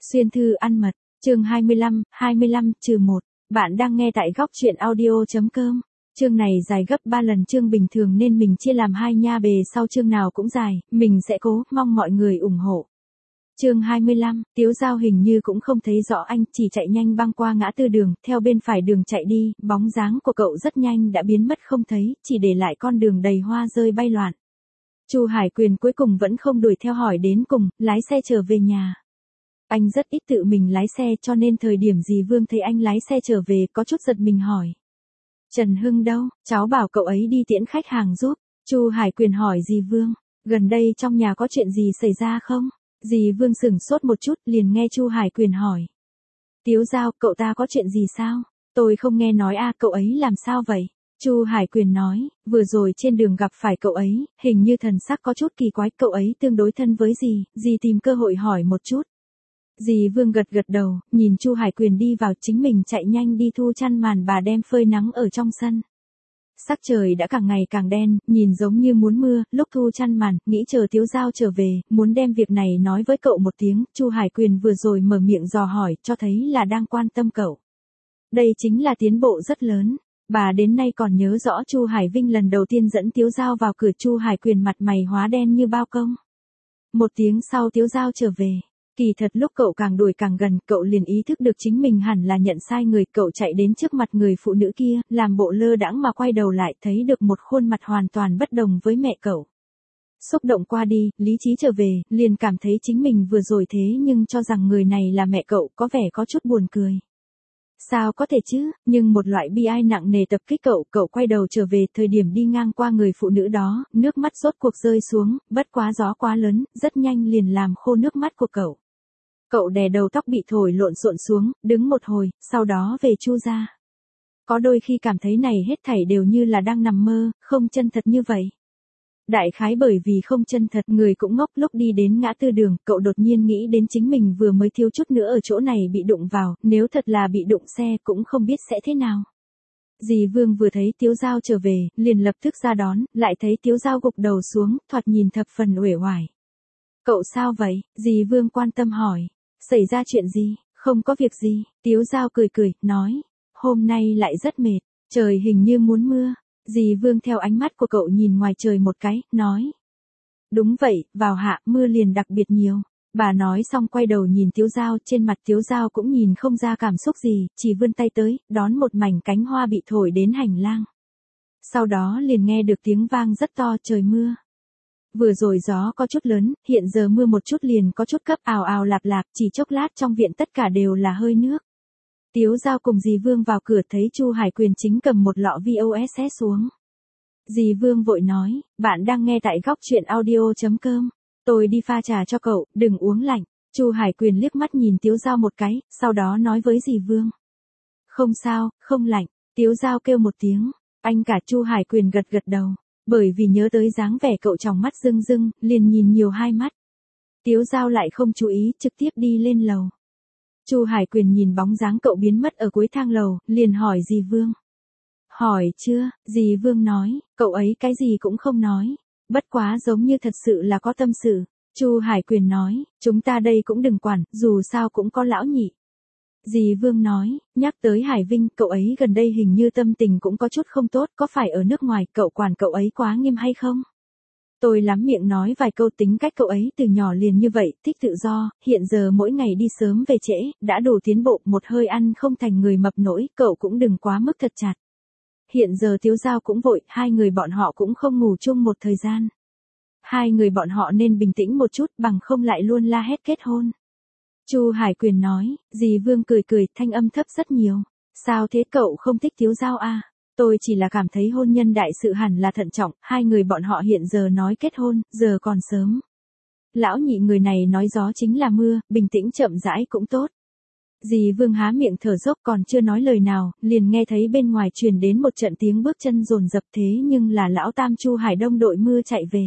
Xuyên thư ăn mật, chương 25-1, bạn đang nghe tại góc truyện audio.com. Chương này dài gấp 3 lần chương bình thường nên mình chia làm 2 nha, bề sau chương nào cũng dài, mình sẽ cố, mong mọi người ủng hộ. Chương 25, Tiếu Giao hình như cũng không thấy rõ anh, chỉ chạy nhanh băng qua ngã tư đường, theo bên phải đường chạy đi, bóng dáng của cậu rất nhanh đã biến mất không thấy, chỉ để lại con đường đầy hoa rơi bay loạn. Chu Hải Quyền cuối cùng vẫn không đuổi theo hỏi đến cùng, lái xe trở về nhà. Anh rất ít tự mình lái xe cho nên thời điểm dì Vương thấy anh lái xe trở về có chút giật mình hỏi. Trần Hưng đâu, cháu bảo cậu ấy đi tiễn khách hàng giúp. Chu Hải Quyền hỏi dì Vương, gần đây trong nhà có chuyện gì xảy ra không? Dì Vương sửng sốt một chút liền nghe Chu Hải Quyền hỏi. Tiếu Giao, cậu ta có chuyện gì sao? Tôi không nghe nói cậu ấy làm sao vậy? Chu Hải Quyền nói, vừa rồi trên đường gặp phải cậu ấy, hình như thần sắc có chút kỳ quái, cậu ấy tương đối thân với dì tìm cơ hội hỏi một chút. Dì Vương gật gật đầu, nhìn Chu Hải Quyền đi vào, chính mình chạy nhanh đi thu chăn màn bà đem phơi nắng ở trong sân. Sắc trời đã càng ngày càng đen, nhìn giống như muốn mưa, lúc thu chăn màn, nghĩ chờ Tiếu Giao trở về, muốn đem việc này nói với cậu một tiếng, Chu Hải Quyền vừa rồi mở miệng dò hỏi, cho thấy là đang quan tâm cậu. Đây chính là tiến bộ rất lớn. Bà đến nay còn nhớ rõ Chu Hải Vinh lần đầu tiên dẫn Tiếu Giao vào cửa, Chu Hải Quyền mặt mày hóa đen như bao công. Một tiếng sau Tiếu Giao trở về. Kỳ thật lúc cậu càng đuổi càng gần, cậu liền ý thức được chính mình hẳn là nhận sai người, cậu chạy đến trước mặt người phụ nữ kia, làm bộ lơ đãng mà quay đầu lại, thấy được một khuôn mặt hoàn toàn bất đồng với mẹ cậu. Xúc động qua đi, lý trí trở về, liền cảm thấy chính mình vừa rồi thế nhưng cho rằng người này là mẹ cậu, có vẻ có chút buồn cười. Sao có thể chứ, nhưng một loại bi ai nặng nề tập kích cậu quay đầu trở về, thời điểm đi ngang qua người phụ nữ đó, nước mắt rốt cuộc rơi xuống, bất quá gió quá lớn, rất nhanh liền làm khô nước mắt của cậu. Cậu đè đầu tóc bị thổi lộn xộn xuống, đứng một hồi, sau đó về Chu ra. Có đôi khi cảm thấy này hết thảy đều như là đang nằm mơ, không chân thật như vậy. Đại khái bởi vì không chân thật, người cũng ngốc, lúc đi đến ngã tư đường, cậu đột nhiên nghĩ đến chính mình vừa mới thiếu chút nữa ở chỗ này bị đụng vào, nếu thật là bị đụng xe cũng không biết sẽ thế nào. Dì Vương vừa thấy Tiếu Giao trở về, liền lập tức ra đón, lại thấy Tiếu Giao gục đầu xuống, thoạt nhìn thập phần uể oải. Cậu sao vậy? Dì Vương quan tâm hỏi. Xảy ra chuyện gì? Không có việc gì. Tiếu Giao cười, nói. Hôm nay lại rất mệt, trời hình như muốn mưa. Dì Vương theo ánh mắt của cậu nhìn ngoài trời một cái, nói. Đúng vậy, vào hạ mưa liền đặc biệt nhiều. Bà nói xong quay đầu nhìn Tiếu Giao, trên mặt Tiếu Giao cũng nhìn không ra cảm xúc gì, chỉ vươn tay tới, đón một mảnh cánh hoa bị thổi đến hành lang. Sau đó liền nghe được tiếng vang rất to, trời mưa. Vừa rồi gió có chút lớn, hiện giờ mưa một chút liền có chút cấp, ào ào lạp lạp, chỉ chốc lát trong viện tất cả đều là hơi nước. Tiếu Giao cùng dì Vương vào cửa thấy Chu Hải Quyền chính cầm một lọ VOSS xuống. Dì Vương vội nói, bạn đang nghe tại góc truyện audio.com. Tôi đi pha trà cho cậu, đừng uống lạnh. Chu Hải Quyền liếc mắt nhìn Tiếu Giao một cái, sau đó nói với dì Vương. Không sao, không lạnh. Tiếu Giao kêu một tiếng, anh cả. Chu Hải Quyền gật gật đầu, bởi vì nhớ tới dáng vẻ cậu trong mắt rưng rưng, liền nhìn nhiều hai mắt. Tiếu Giao lại không chú ý, trực tiếp đi lên lầu. Chu Hải Quyền nhìn bóng dáng cậu biến mất ở cuối thang lầu, liền hỏi dì Vương. Hỏi chưa? Dì Vương nói, cậu ấy cái gì cũng không nói. Bất quá giống như thật sự là có tâm sự. Chu Hải Quyền nói, chúng ta đây cũng đừng quản, dù sao cũng có lão nhị. Dì Vương nói, nhắc tới Hải Vinh, cậu ấy gần đây hình như tâm tình cũng có chút không tốt, có phải ở nước ngoài, cậu quản cậu ấy quá nghiêm hay không? Tôi lắm miệng nói vài câu, tính cách cậu ấy từ nhỏ liền như vậy, thích tự do, hiện giờ mỗi ngày đi sớm về trễ, đã đủ tiến bộ, một hơi ăn không thành người mập nổi, cậu cũng đừng quá mức thật chặt. Hiện giờ Tiếu Giao cũng vội, hai người bọn họ cũng không ngủ chung một thời gian. Hai người bọn họ nên bình tĩnh một chút, bằng không lại luôn la hét kết hôn. Chu Hải Quyền nói, dì Vương cười, thanh âm thấp rất nhiều. Sao thế, cậu không thích Tiếu Giao à? Tôi chỉ là cảm thấy hôn nhân đại sự hẳn là thận trọng, hai người bọn họ hiện giờ nói kết hôn, giờ còn sớm. Lão nhị người này nói gió chính là mưa, bình tĩnh chậm rãi cũng tốt. Dì Vương há miệng thở dốc còn chưa nói lời nào, liền nghe thấy bên ngoài truyền đến một trận tiếng bước chân dồn dập, thế nhưng là lão tam Chu Hải Đông đội mưa chạy về.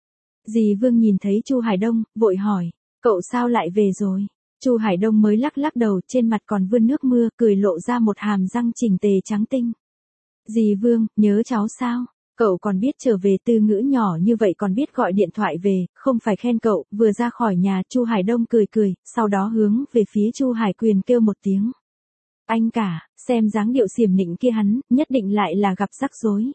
Dì Vương nhìn thấy Chu Hải Đông, vội hỏi, cậu sao lại về rồi? Chu Hải Đông mới lắc đầu, trên mặt còn vươn nước mưa, cười lộ ra một hàm răng chỉnh tề trắng tinh. Dì Vương, nhớ cháu sao? Cậu còn biết trở về từ ngữ nhỏ như vậy, còn biết gọi điện thoại về, không phải khen cậu. Vừa ra khỏi nhà, Chu Hải Đông cười cười, sau đó hướng về phía Chu Hải Quyền kêu một tiếng. Anh cả, xem dáng điệu xiểm nịnh kia hắn, nhất định lại là gặp rắc rối.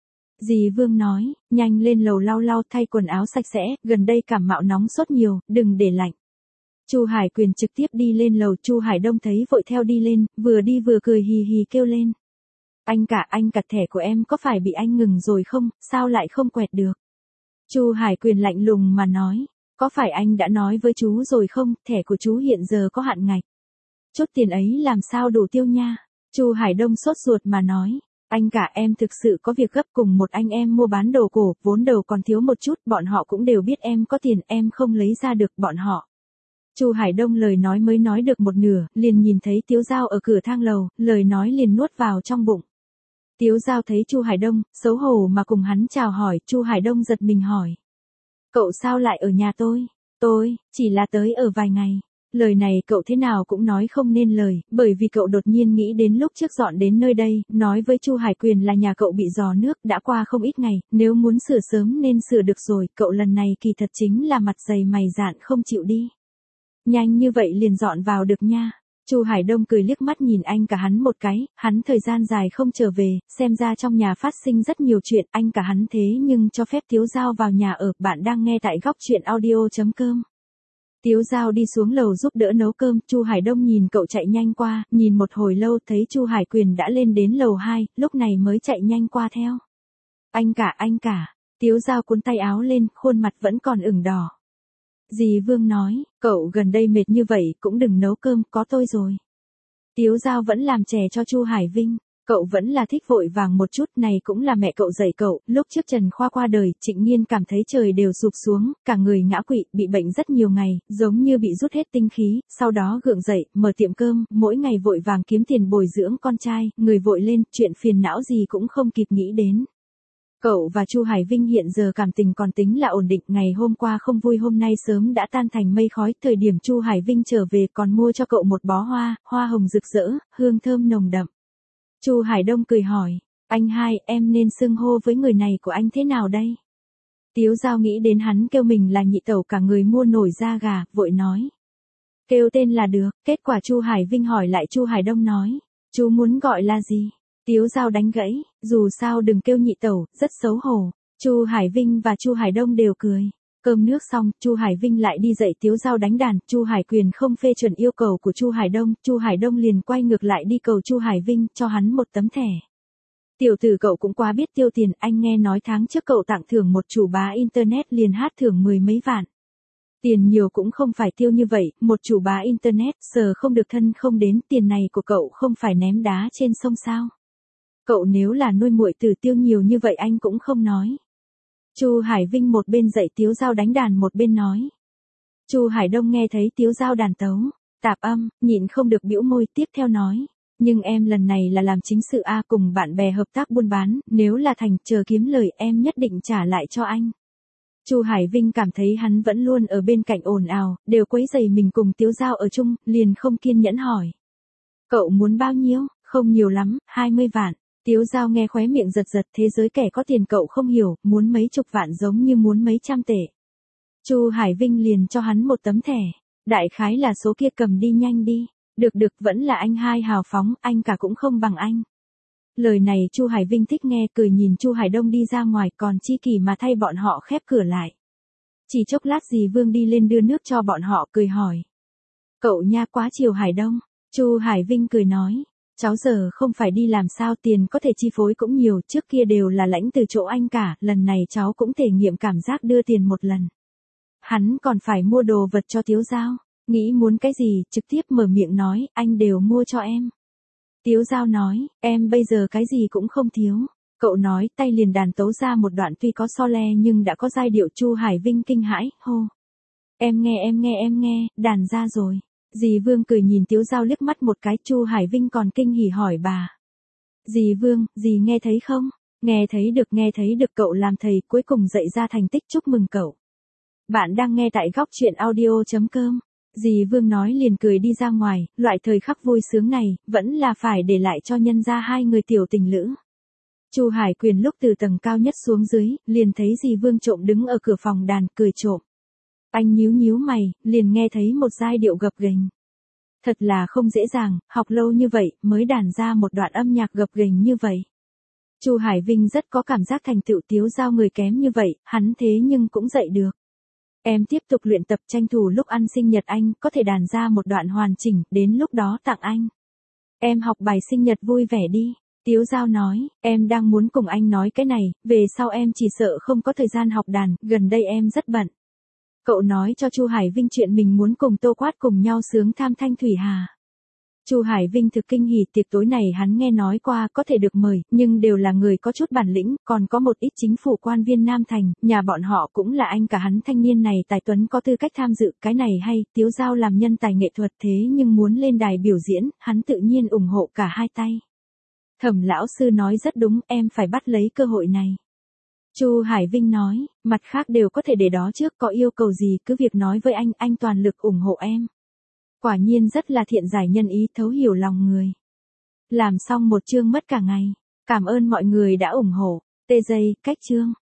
Dì Vương nói, nhanh lên lầu lau lau thay quần áo sạch sẽ, gần đây cảm mạo nóng sốt nhiều, đừng để lạnh. Chu Hải Quyền trực tiếp đi lên lầu, Chu Hải Đông thấy vội theo đi lên, vừa đi vừa cười hì hì kêu lên. Anh cả thẻ của em có phải bị anh ngừng rồi không, sao lại không quẹt được? Chu Hải Quyền lạnh lùng mà nói, có phải anh đã nói với chú rồi không, thẻ của chú hiện giờ có hạn ngạch. Chút tiền ấy làm sao đủ tiêu nha? Chu Hải Đông sốt ruột mà nói, anh cả em thực sự có việc gấp, cùng một anh em mua bán đồ cổ, vốn đầu còn thiếu một chút, bọn họ cũng đều biết em có tiền, em không lấy ra được bọn họ. Chu Hải Đông lời nói mới nói được một nửa, liền nhìn thấy Tiếu Giao ở cửa thang lầu, lời nói liền nuốt vào trong bụng. Tiếu Giao thấy Chu Hải Đông, xấu hổ mà cùng hắn chào hỏi, Chu Hải Đông giật mình hỏi. Cậu sao lại ở nhà tôi? Tôi, chỉ là tới ở vài ngày. Lời này cậu thế nào cũng nói không nên lời, bởi vì cậu đột nhiên nghĩ đến lúc trước dọn đến nơi đây, nói với Chu Hải Quyền là nhà cậu bị rò nước, đã qua không ít ngày, nếu muốn sửa sớm nên sửa được rồi, cậu lần này kỳ thật chính là mặt dày mày dạn không chịu đi. Nhanh như vậy liền dọn vào được nha. Chu Hải Đông cười liếc mắt nhìn anh cả hắn một cái, hắn thời gian dài không trở về, xem ra trong nhà phát sinh rất nhiều chuyện, anh cả hắn thế nhưng cho phép Tiếu Giao vào nhà ở. Bạn đang nghe tại góc truyện audio.com. Tiếu Giao đi xuống lầu giúp đỡ nấu cơm, Chu Hải Đông nhìn cậu chạy nhanh qua, nhìn một hồi lâu thấy Chu Hải Quyền đã lên đến lầu 2, lúc này mới chạy nhanh qua theo. Anh cả, Tiếu Giao cuốn tay áo lên, khuôn mặt vẫn còn ửng đỏ. Dì Vương nói, cậu gần đây mệt như vậy cũng đừng nấu cơm, có tôi rồi. Tiếu Giao vẫn làm chè cho Chu Hải Vinh, cậu vẫn là thích vội vàng một chút, này cũng là mẹ cậu dạy cậu, lúc trước Trần Khoa qua đời, Trịnh Nghiên cảm thấy trời đều sụp xuống, cả người ngã quỵ, bị bệnh rất nhiều ngày, giống như bị rút hết tinh khí, sau đó gượng dậy, mở tiệm cơm, mỗi ngày vội vàng kiếm tiền bồi dưỡng con trai, người vội lên, chuyện phiền não gì cũng không kịp nghĩ đến. Cậu và Chu Hải Vinh hiện giờ cảm tình còn tính là ổn định, ngày hôm qua không vui hôm nay sớm đã tan thành mây khói, thời điểm Chu Hải Vinh trở về còn mua cho cậu một bó hoa, hoa hồng rực rỡ, hương thơm nồng đậm. Chu Hải Đông cười hỏi, anh hai, em nên xưng hô với người này của anh thế nào đây? Tiếu Giao nghĩ đến hắn kêu mình là nhị tẩu, cả người mua nổi da gà, vội nói. Kêu tên là được, kết quả Chu Hải Vinh hỏi lại Chu Hải Đông nói, chú muốn gọi là gì? Tiếu Giao đánh gãy, dù sao đừng kêu nhị tẩu, rất xấu hổ. Chu Hải Vinh và Chu Hải Đông đều cười. Cơm nước xong, Chu Hải Vinh lại đi dạy Tiếu Giao đánh đàn, Chu Hải Quyền không phê chuẩn yêu cầu của Chu Hải Đông, Chu Hải Đông liền quay ngược lại đi cầu Chu Hải Vinh, cho hắn một tấm thẻ. Tiểu tử cậu cũng quá biết tiêu tiền, anh nghe nói tháng trước cậu tặng thưởng một chủ bá internet liền hát thưởng 10 mấy vạn. Tiền nhiều cũng không phải tiêu như vậy, một chủ bá internet, sờ không được thân không đến, tiền này của cậu không phải ném đá trên sông sao? Cậu nếu là nuôi muội tử tiêu nhiều như vậy anh cũng không nói. Chu Hải Vinh một bên dạy Tiếu Giao đánh đàn một bên nói. Chu Hải Đông nghe thấy Tiếu Giao đàn tấu, tạp âm, nhịn không được bĩu môi, tiếp theo nói. Nhưng em lần này là làm chính sự A, cùng bạn bè hợp tác buôn bán, nếu là thành, chờ kiếm lời em nhất định trả lại cho anh. Chu Hải Vinh cảm thấy hắn vẫn luôn ở bên cạnh ồn ào, đều quấy rầy mình cùng Tiếu Giao ở chung, liền không kiên nhẫn hỏi. Cậu muốn bao nhiêu? Không nhiều lắm, 20 vạn. Tiếu Giao nghe khóe miệng giật giật, thế giới kẻ có tiền cậu không hiểu, muốn mấy chục vạn giống như muốn mấy trăm tệ. Chu Hải Vinh liền cho hắn một tấm thẻ, đại khái là số kia, cầm đi nhanh đi. Được, vẫn là anh hai hào phóng, anh cả cũng không bằng anh. Lời này Chu Hải Vinh thích nghe, cười nhìn Chu Hải Đông đi ra ngoài, còn chi kỷ mà thay bọn họ khép cửa lại. Chỉ chốc lát dì Vương đi lên đưa nước cho bọn họ, cười hỏi. Cậu nha quá chiều Hải Đông. Chu Hải Vinh cười nói. Cháu giờ không phải đi làm sao, tiền có thể chi phối cũng nhiều, trước kia đều là lãnh từ chỗ anh cả, lần này cháu cũng thể nghiệm cảm giác đưa tiền một lần. Hắn còn phải mua đồ vật cho Tiếu Giao, nghĩ muốn cái gì, trực tiếp mở miệng nói, anh đều mua cho em. Tiếu Giao nói, em bây giờ cái gì cũng không thiếu. Cậu nói, tay liền đàn tấu ra một đoạn tuy có so le nhưng đã có giai điệu. Chu Hải Vinh kinh hãi, hô. Em nghe, đàn ra rồi. Dì Vương cười nhìn Tiếu Giao liếc mắt một cái, Chu Hải Vinh còn kinh hỉ hỏi bà. Dì Vương, dì nghe thấy không? Nghe thấy được, cậu làm thầy cuối cùng dạy ra thành tích, chúc mừng cậu. Bạn đang nghe tại góc truyện audio.com. Dì Vương nói liền cười đi ra ngoài, loại thời khắc vui sướng này, vẫn là phải để lại cho nhân gia hai người tiểu tình lữ. Chu Hải Quyền lúc từ tầng cao nhất xuống dưới, liền thấy dì Vương Trộm đứng ở cửa phòng đàn, cười trộm. Anh nhíu nhíu mày, liền nghe thấy một giai điệu gập ghềnh. Thật là không dễ dàng, học lâu như vậy, mới đàn ra một đoạn âm nhạc gập ghềnh như vậy. Chu Hải Vinh rất có cảm giác thành tựu Tiếu Dao người kém như vậy, hắn thế nhưng cũng dạy được. Em tiếp tục luyện tập, tranh thủ lúc ăn sinh nhật anh, có thể đàn ra một đoạn hoàn chỉnh, đến lúc đó tặng anh. Em học bài sinh nhật vui vẻ đi. Tiếu Dao nói, em đang muốn cùng anh nói cái này, về sau em chỉ sợ không có thời gian học đàn, gần đây em rất bận. Cậu nói cho Chu Hải Vinh chuyện mình muốn cùng Tô Quát cùng nhau sướng Tham Thanh Thủy Hà. Chu Hải Vinh thực kinh hỉ, tiệc tối này hắn nghe nói qua có thể được mời, nhưng đều là người có chút bản lĩnh, còn có một ít chính phủ quan viên Nam Thành, nhà bọn họ cũng là anh cả hắn thanh niên này tài tuấn có tư cách tham dự, cái này hay, Tiếu Dao làm nhân tài nghệ thuật thế nhưng muốn lên đài biểu diễn, hắn tự nhiên ủng hộ cả hai tay. Thẩm lão sư nói rất đúng, em phải bắt lấy cơ hội này. Chu Hải Vinh nói, mặt khác đều có thể để đó trước, có yêu cầu gì cứ việc nói với anh toàn lực ủng hộ em. Quả nhiên rất là thiện giải nhân ý, thấu hiểu lòng người. Làm xong một chương mất cả ngày. Cảm ơn mọi người đã ủng hộ. TJ, cách chương.